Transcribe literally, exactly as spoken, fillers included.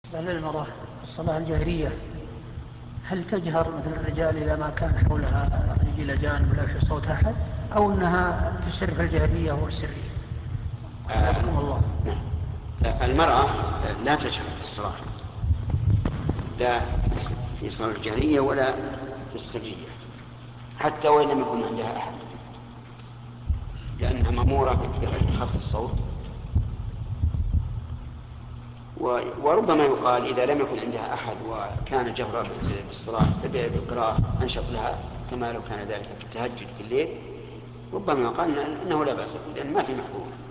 هل المرأة في الصلاة الجهرية هل تجهر مثل الرجال إذا ما كان حولها رجل جانب ولا في صوت أحد، أو أنها تسر في الجهرية والسرية؟ حفظكم الله. المرأة لا تجهر في الصلاة، لا في صلاة الجهرية ولا في السرية، حتى وإن لم يكن عندها أحد، لأنها مأمورة بخفض الصوت. وربما يقال إذا لم يكن عندها أحد وكان جهرا بالصلاة بالقراءة أنشط لها، كما لو كان ذلك في التهجد في الليل، ربما يقال أنه لا بأس، لأن ما في محظور.